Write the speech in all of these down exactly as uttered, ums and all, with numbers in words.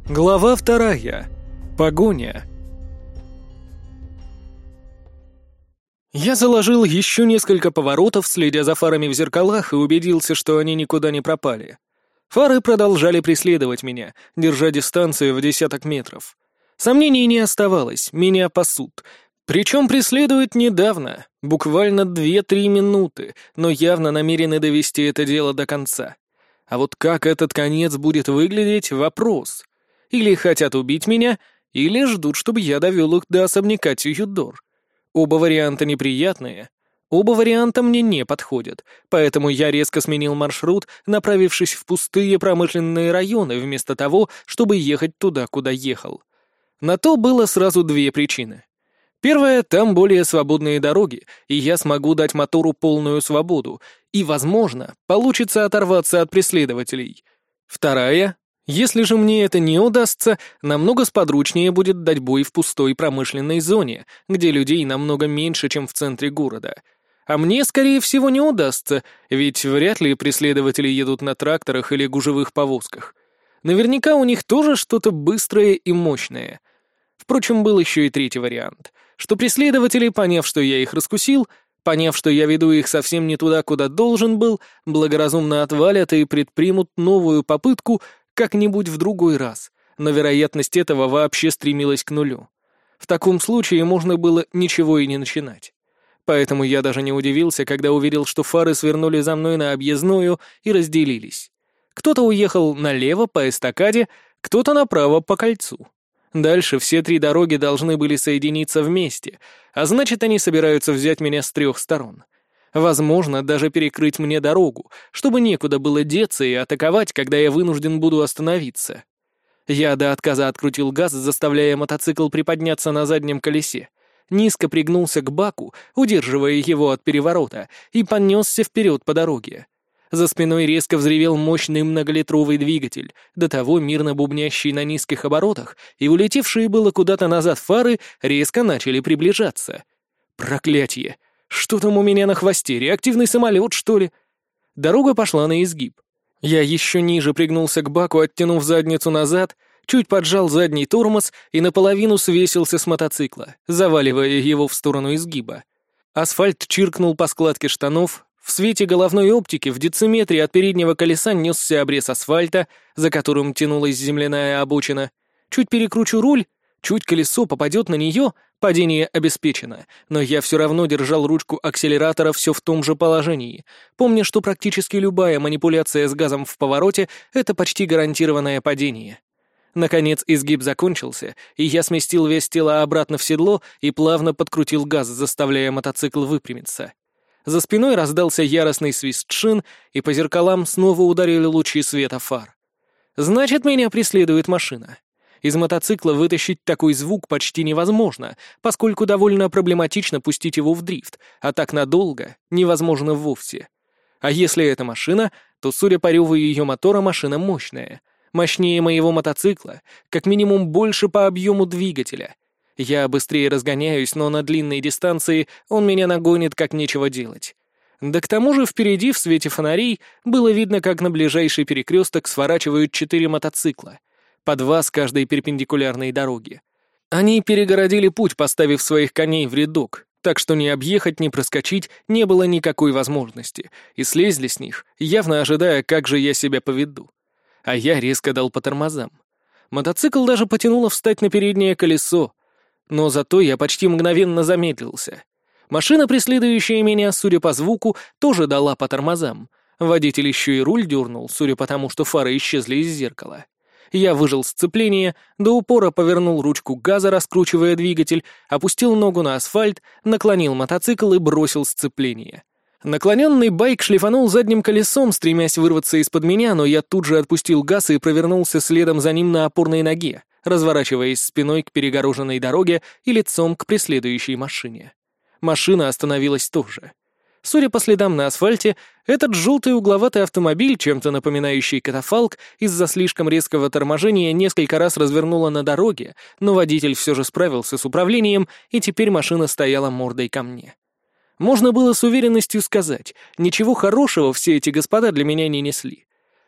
Глава вторая. Погоня. Я заложил еще несколько поворотов, следя за фарами в зеркалах, и убедился, что они никуда не пропали. Фары продолжали преследовать меня, держа дистанцию в десяток метров. Сомнений не оставалось, меня пасут. Причем преследуют недавно, буквально две-три минуты, но явно намерены довести это дело до конца. А вот как этот конец будет выглядеть — вопрос. Или хотят убить меня, или ждут, чтобы я довел их до особняка Тюдор. Оба варианта неприятные. Оба варианта мне не подходят, поэтому я резко сменил маршрут, направившись в пустые промышленные районы, вместо того, чтобы ехать туда, куда ехал. На то было сразу две причины. Первая — там более свободные дороги, и я смогу дать мотору полную свободу, и, возможно, получится оторваться от преследователей. Вторая — если же мне это не удастся, намного сподручнее будет дать бой в пустой промышленной зоне, где людей намного меньше, чем в центре города. А мне, скорее всего, не удастся, ведь вряд ли преследователи едут на тракторах или гужевых повозках. Наверняка у них тоже что-то быстрое и мощное. Впрочем, был еще и третий вариант, что преследователи, поняв, что я их раскусил, поняв, что я веду их совсем не туда, куда должен был, благоразумно отвалят и предпримут новую попытку как-нибудь в другой раз, но вероятность этого вообще стремилась к нулю. В таком случае можно было ничего и не начинать. Поэтому я даже не удивился, когда увидел, что фары свернули за мной на объездную и разделились. Кто-то уехал налево по эстакаде, кто-то направо по кольцу. Дальше все три дороги должны были соединиться вместе, а значит, они собираются взять меня с трех сторон. Возможно, даже перекрыть мне дорогу, чтобы некуда было деться и атаковать, когда я вынужден буду остановиться. Я до отказа открутил газ, заставляя мотоцикл приподняться на заднем колесе, низко пригнулся к баку, удерживая его от переворота, и понесся вперед по дороге. За спиной резко взревел мощный многолитровый двигатель, до того мирно бубнящий на низких оборотах, и улетевшие было куда-то назад фары резко начали приближаться. Проклятье! Что там у меня на хвосте? Реактивный самолет, что ли? Дорога пошла на изгиб. Я еще ниже пригнулся к баку, оттянув задницу назад, чуть поджал задний тормоз и наполовину свесился с мотоцикла, заваливая его в сторону изгиба. Асфальт чиркнул по складке штанов. В свете головной оптики в дециметре от переднего колеса несся обрез асфальта, за которым тянулась земляная обочина. Чуть перекручу руль, чуть колесо попадет на нее, падение обеспечено, но я все равно держал ручку акселератора все в том же положении, помня, что практически любая манипуляция с газом в повороте — это почти гарантированное падение. Наконец изгиб закончился, и я сместил вес тела обратно в седло и плавно подкрутил газ, заставляя мотоцикл выпрямиться. За спиной раздался яростный свист шин, и по зеркалам снова ударили лучи света фар. Значит, меня преследует машина. Из мотоцикла вытащить такой звук почти невозможно, поскольку довольно проблематично пустить его в дрифт, а так надолго невозможно вовсе. А если это машина, то, судя по реву ее мотора, машина мощная. Мощнее моего мотоцикла, как минимум больше по объему двигателя. Я быстрее разгоняюсь, но на длинной дистанции он меня нагонит, как нечего делать. Да к тому же впереди, в свете фонарей, было видно, как на ближайший перекресток сворачивают четыре мотоцикла, по два с каждой перпендикулярной дороги. Они перегородили путь, поставив своих коней в рядок, так что ни объехать, ни проскочить не было никакой возможности, и слезли с них, явно ожидая, как же я себя поведу. А я резко дал по тормозам. Мотоцикл даже потянуло встать на переднее колесо, но зато я почти мгновенно замедлился. Машина, преследующая меня, судя по звуку, тоже дала по тормозам. Водитель еще и руль дернул, судя по тому, что фары исчезли из зеркала. Я выжал сцепление, до упора повернул ручку газа, раскручивая двигатель, опустил ногу на асфальт, наклонил мотоцикл и бросил сцепление. Наклоненный байк шлифанул задним колесом, стремясь вырваться из-под меня, но я тут же отпустил газ и провернулся следом за ним на опорной ноге, разворачиваясь спиной к перегороженной дороге и лицом к преследующей машине. Машина остановилась тоже. Судя по следам на асфальте, этот желтый угловатый автомобиль, чем-то напоминающий катафалк, из-за слишком резкого торможения несколько раз развернуло на дороге, но водитель все же справился с управлением, и теперь машина стояла мордой ко мне. Можно было с уверенностью сказать, ничего хорошего все эти господа для меня не несли.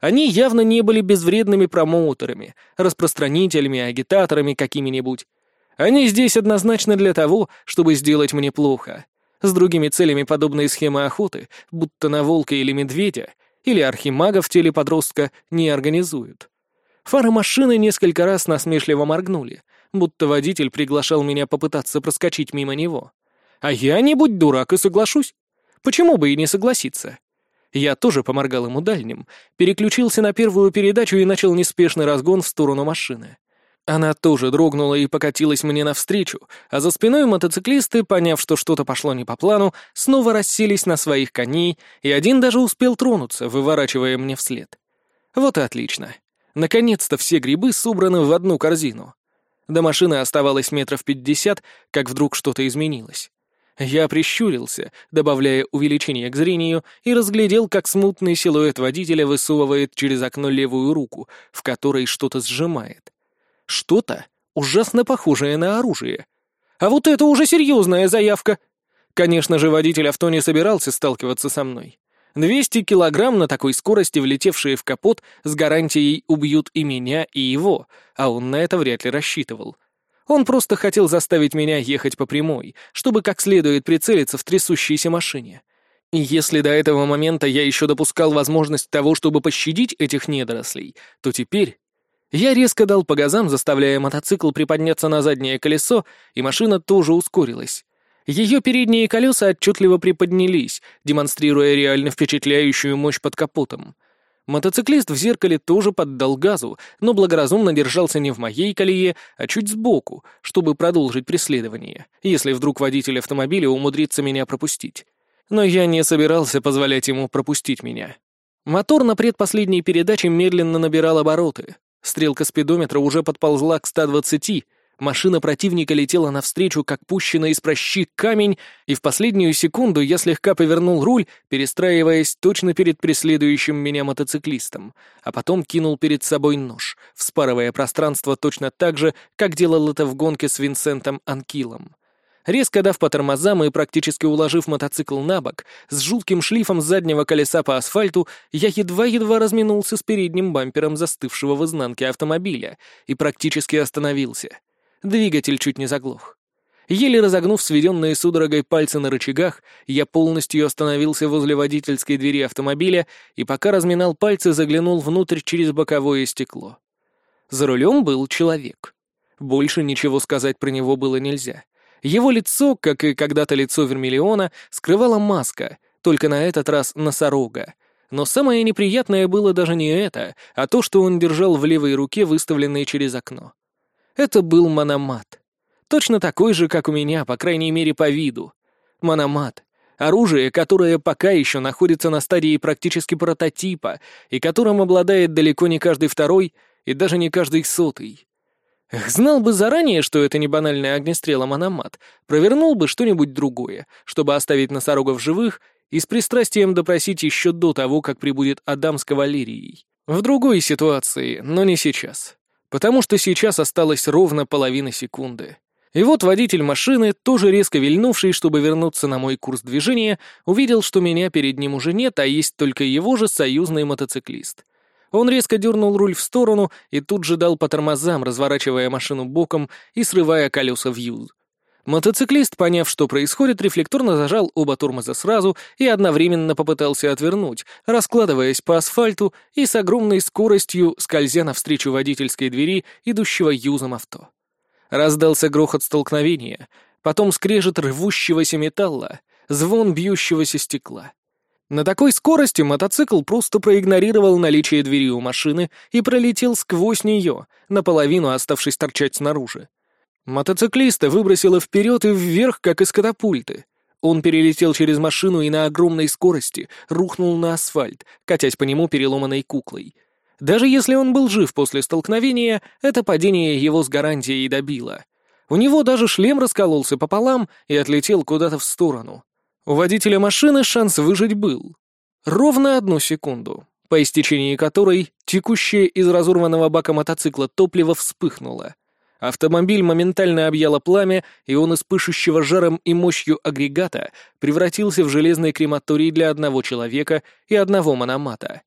Они явно не были безвредными промоутерами, распространителями, агитаторами какими-нибудь. Они здесь однозначно для того, чтобы сделать мне плохо. С другими целями подобные схемы охоты, будто на волка или медведя, или архимага в теле подростка, не организуют. Фары машины несколько раз насмешливо моргнули, будто водитель приглашал меня попытаться проскочить мимо него. А я, не будь дурак, и соглашусь. Почему бы и не согласиться? Я тоже поморгал ему дальним, переключился на первую передачу и начал неспешный разгон в сторону машины. Она тоже дрогнула и покатилась мне навстречу, а за спиной мотоциклисты, поняв, что что-то пошло не по плану, снова расселись на своих коней, и один даже успел тронуться, выворачивая мне вслед. Вот и отлично. Наконец-то все грибы собраны в одну корзину. До машины оставалось метров пятьдесят, как вдруг что-то изменилось. Я прищурился, добавляя увеличение к зрению, и разглядел, как смутный силуэт водителя высовывает через окно левую руку, в которой что-то сжимает. Что-то ужасно похожее на оружие. А вот это уже серьезная заявка. Конечно же, водитель авто не собирался сталкиваться со мной. двести килограмм на такой скорости, влетевшие в капот, с гарантией убьют и меня, и его, а он на это вряд ли рассчитывал. Он просто хотел заставить меня ехать по прямой, чтобы как следует прицелиться в трясущейся машине. И если до этого момента я еще допускал возможность того, чтобы пощадить этих недорослей, то теперь... Я резко дал по газам, заставляя мотоцикл приподняться на заднее колесо, и машина тоже ускорилась. Ее передние колеса отчетливо приподнялись, демонстрируя реально впечатляющую мощь под капотом. Мотоциклист в зеркале тоже поддал газу, но благоразумно держался не в моей колее, а чуть сбоку, чтобы продолжить преследование, если вдруг водитель автомобиля умудрится меня пропустить. Но я не собирался позволять ему пропустить меня. Мотор на предпоследней передаче медленно набирал обороты. Стрелка спидометра уже подползла к ста двадцати, машина противника летела навстречу, как пущенный из прощи камень, и в последнюю секунду я слегка повернул руль, перестраиваясь точно перед преследующим меня мотоциклистом, а потом кинул перед собой нож, вспарывая пространство точно так же, как делал это в гонке с Винсентом Анкилом. Резко дав по тормозам и практически уложив мотоцикл на бок, с жутким шлифом заднего колеса по асфальту, я едва-едва разминулся с передним бампером застывшего в изнанке автомобиля и практически остановился. Двигатель чуть не заглох. Еле разогнув сведенные судорогой пальцы на рычагах, я полностью остановился возле водительской двери автомобиля и пока разминал пальцы, заглянул внутрь через боковое стекло. За рулем был человек. Больше ничего сказать про него было нельзя. Его лицо, как и когда-то лицо Вермиллиона, скрывала маска, только на этот раз носорога. Но самое неприятное было даже не это, а то, что он держал в левой руке, выставленной через окно. Это был мономат. Точно такой же, как у меня, по крайней мере, по виду. Мономат. Оружие, которое пока еще находится на стадии практически прототипа, и которым обладает далеко не каждый второй, и даже не каждый сотый. Эх, знал бы заранее, что это не банальный огнестрел, а мономат, провернул бы что-нибудь другое, чтобы оставить носорога в живых и с пристрастием допросить еще до того, как прибудет Адам с кавалерией. В другой ситуации, но не сейчас. Потому что сейчас осталось ровно половина секунды. И вот водитель машины, тоже резко вильнувший, чтобы вернуться на мой курс движения, увидел, что меня перед ним уже нет, а есть только его же союзный мотоциклист. Он резко дернул руль в сторону и тут же дал по тормозам, разворачивая машину боком и срывая колеса в юз. Мотоциклист, поняв, что происходит, рефлекторно зажал оба тормоза сразу и одновременно попытался отвернуть, раскладываясь по асфальту и с огромной скоростью скользя навстречу водительской двери, идущего юзом авто. Раздался грохот столкновения, потом скрежет рвущегося металла, звон бьющегося стекла. На такой скорости мотоцикл просто проигнорировал наличие двери у машины и пролетел сквозь нее, наполовину оставшись торчать снаружи. Мотоциклиста выбросило вперед и вверх, как из катапульты. Он перелетел через машину и на огромной скорости рухнул на асфальт, катясь по нему переломанной куклой. Даже если он был жив после столкновения, это падение его с гарантией добило. У него даже шлем раскололся пополам и отлетел куда-то в сторону. У водителя машины шанс выжить был. Ровно одну секунду, по истечении которой текущее из разорванного бака мотоцикла топливо вспыхнуло. Автомобиль моментально объяло пламя, и он из пышущего жаром и мощью агрегата превратился в железный крематорий для одного человека и одного мономата.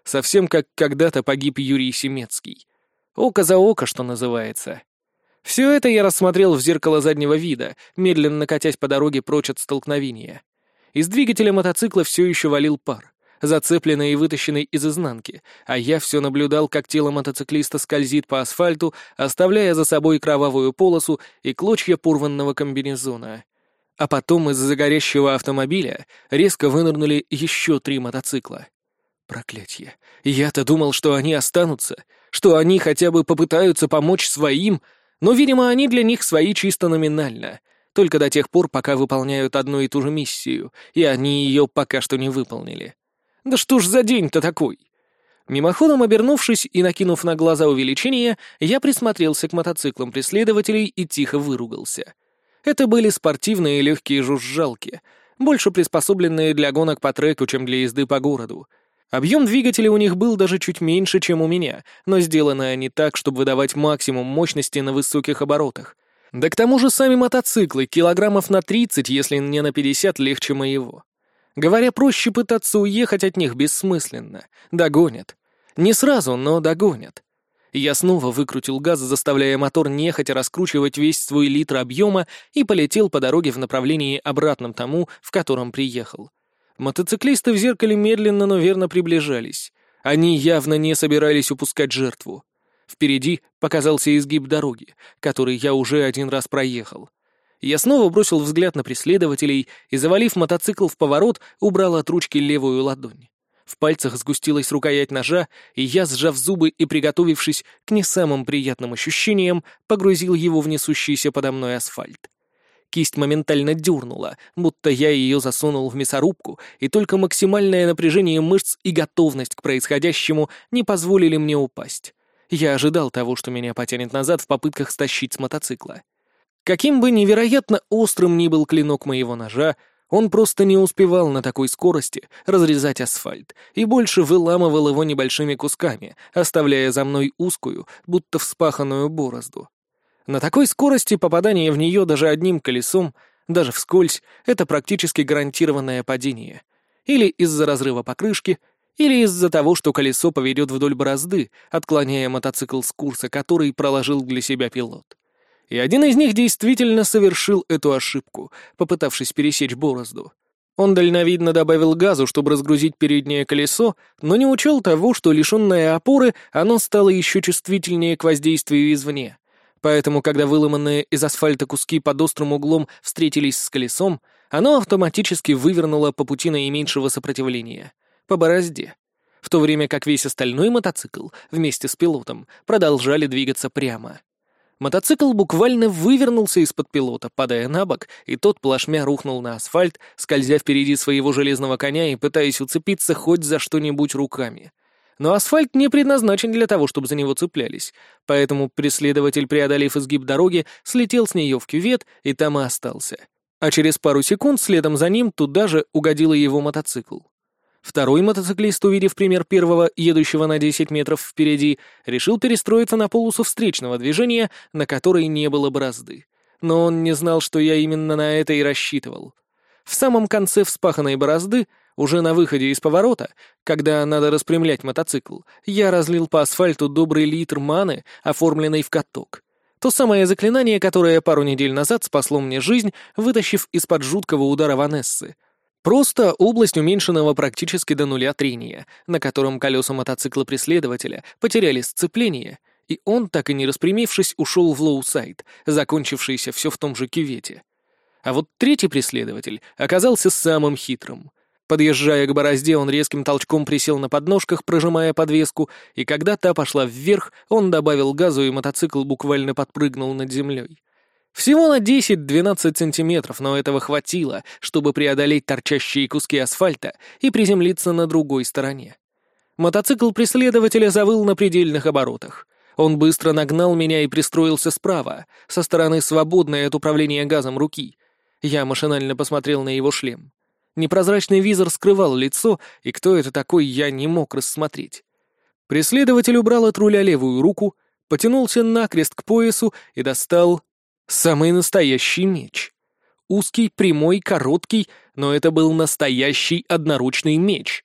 Совсем как когда-то погиб Юрий Семецкий. Око за око, что называется. Все это я рассмотрел в зеркало заднего вида, медленно катясь по дороге прочь от столкновения. Из двигателя мотоцикла все еще валил пар, зацепленный и вытащенный из изнанки, а я все наблюдал, как тело мотоциклиста скользит по асфальту, оставляя за собой кровавую полосу и клочья порванного комбинезона. А потом из-за горящего автомобиля резко вынырнули еще три мотоцикла. Проклятье. Я-то думал, что они останутся, что они хотя бы попытаются помочь своим, но, видимо, они для них свои чисто номинально, только до тех пор, пока выполняют одну и ту же миссию, и они ее пока что не выполнили. Да что ж за день-то такой? Мимоходом обернувшись и накинув на глаза увеличение, я присмотрелся к мотоциклам преследователей и тихо выругался. Это были спортивные легкие жужжалки, больше приспособленные для гонок по треку, чем для езды по городу. Объем двигателя у них был даже чуть меньше, чем у меня, но сделаны они так, чтобы выдавать максимум мощности на высоких оборотах. Да к тому же сами мотоциклы килограммов на тридцать, если не на пятьдесят, легче моего. Говоря проще, пытаться уехать от них бессмысленно. Догонят. Не сразу, но догонят. Я снова выкрутил газ, заставляя мотор нехотя раскручивать весь свой литр объема, и полетел по дороге в направлении обратном тому, в котором приехал. Мотоциклисты в зеркале медленно, но верно приближались. Они явно не собирались упускать жертву. Впереди показался изгиб дороги, который я уже один раз проехал. Я снова бросил взгляд на преследователей и, завалив мотоцикл в поворот, убрал от ручки левую ладонь. В пальцах сгустилась рукоять ножа, и я, сжав зубы и приготовившись к не самым приятным ощущениям, погрузил его в несущийся подо мной асфальт. Кисть моментально дернула, будто я ее засунул в мясорубку, и только максимальное напряжение мышц и готовность к происходящему не позволили мне упасть. Я ожидал того, что меня потянет назад в попытках стащить с мотоцикла. Каким бы невероятно острым ни был клинок моего ножа, он просто не успевал на такой скорости разрезать асфальт и больше выламывал его небольшими кусками, оставляя за мной узкую, будто вспаханную борозду. На такой скорости попадание в нее даже одним колесом, даже вскользь, это практически гарантированное падение. Или из-за разрыва покрышки, или из-за того, что колесо поведет вдоль борозды, отклоняя мотоцикл с курса, который проложил для себя пилот. И один из них действительно совершил эту ошибку, попытавшись пересечь борозду. Он дальновидно добавил газу, чтобы разгрузить переднее колесо, но не учел того, что, лишенное опоры, оно стало еще чувствительнее к воздействию извне. Поэтому, когда выломанные из асфальта куски под острым углом встретились с колесом, оно автоматически вывернуло по пути наименьшего сопротивления — по борозде, в то время как весь остальной мотоцикл вместе с пилотом продолжали двигаться прямо. Мотоцикл буквально вывернулся из-под пилота, падая на бок, и тот плашмя рухнул на асфальт, скользя впереди своего железного коня и пытаясь уцепиться хоть за что-нибудь руками. Но асфальт не предназначен для того, чтобы за него цеплялись, поэтому преследователь, преодолев изгиб дороги, слетел с нее в кювет и там и остался. А через пару секунд следом за ним туда же угодил его мотоцикл. Второй мотоциклист, увидев пример первого, едущего на десять метров впереди, решил перестроиться на полосу встречного движения, на которой не было борозды. Но он не знал, что я именно на это и рассчитывал. В самом конце вспаханной борозды, уже на выходе из поворота, когда надо распрямлять мотоцикл, я разлил по асфальту добрый литр маны, оформленный в каток. То самое заклинание, которое пару недель назад спасло мне жизнь, вытащив из-под жуткого удара Ванессы. Просто область уменьшенного практически до нуля трения, на котором колеса мотоцикла преследователя потеряли сцепление, и он, так и не распрямившись, ушел в лоу-сайд, закончившийся все в том же кювете. А вот третий преследователь оказался самым хитрым. Подъезжая к борозде, он резким толчком присел на подножках, прожимая подвеску, и когда та пошла вверх, он добавил газу, и мотоцикл буквально подпрыгнул над землей. Всего на десять-двенадцать сантиметров, но этого хватило, чтобы преодолеть торчащие куски асфальта и приземлиться на другой стороне. Мотоцикл преследователя завыл на предельных оборотах. Он быстро нагнал меня и пристроился справа, со стороны свободной от управления газом руки. Я машинально посмотрел на его шлем. Непрозрачный визор скрывал лицо, и кто это такой, я не мог рассмотреть. Преследователь убрал от руля левую руку, потянулся накрест к поясу и достал самый настоящий меч. Узкий, прямой, короткий, но это был настоящий одноручный меч.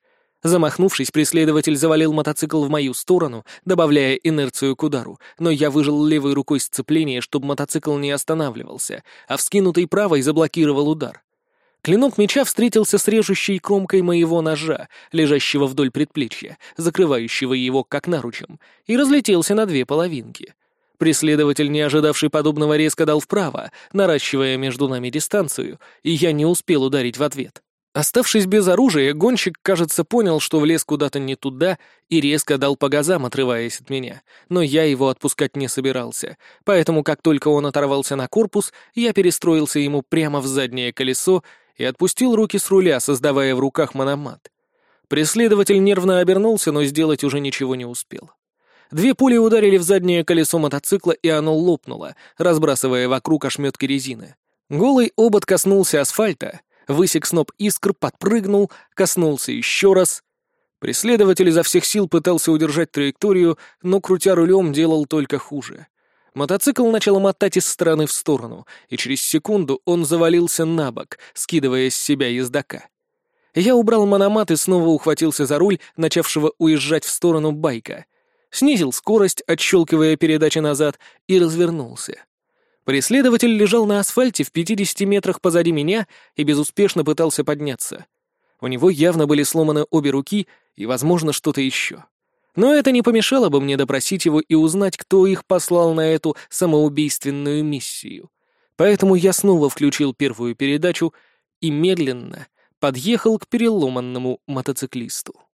Замахнувшись, преследователь завалил мотоцикл в мою сторону, добавляя инерцию к удару, но я выжал левой рукой сцепление, чтобы мотоцикл не останавливался, а вскинутой правой заблокировал удар. Клинок меча встретился с режущей кромкой моего ножа, лежащего вдоль предплечья, закрывающего его как наручем, и разлетелся на две половинки. Преследователь, не ожидавший подобного, резко дал вправо, наращивая между нами дистанцию, и я не успел ударить в ответ. Оставшись без оружия, гонщик, кажется, понял, что влез куда-то не туда, и резко дал по газам, отрываясь от меня, но я его отпускать не собирался, поэтому как только он оторвался на корпус, я перестроился ему прямо в заднее колесо и отпустил руки с руля, создавая в руках мономат. Преследователь нервно обернулся, но сделать уже ничего не успел. Две пули ударили в заднее колесо мотоцикла, и оно лопнуло, разбрасывая вокруг ошметки резины. Голый обод коснулся асфальта, высек сноп искр, подпрыгнул, коснулся еще раз. Преследователь изо всех сил пытался удержать траекторию, но, крутя рулем, делал только хуже. Мотоцикл начал мотать из стороны в сторону, и через секунду он завалился на бок, скидывая с себя ездока. Я убрал мономат и снова ухватился за руль, начавшего уезжать в сторону байка. Снизил скорость, отщелкивая передачи назад, и развернулся. Преследователь лежал на асфальте в пятидесяти метрах позади меня и безуспешно пытался подняться. У него явно были сломаны обе руки и, возможно, что-то еще. Но это не помешало бы мне допросить его и узнать, кто их послал на эту самоубийственную миссию. Поэтому я снова включил первую передачу и медленно подъехал к переломанному мотоциклисту.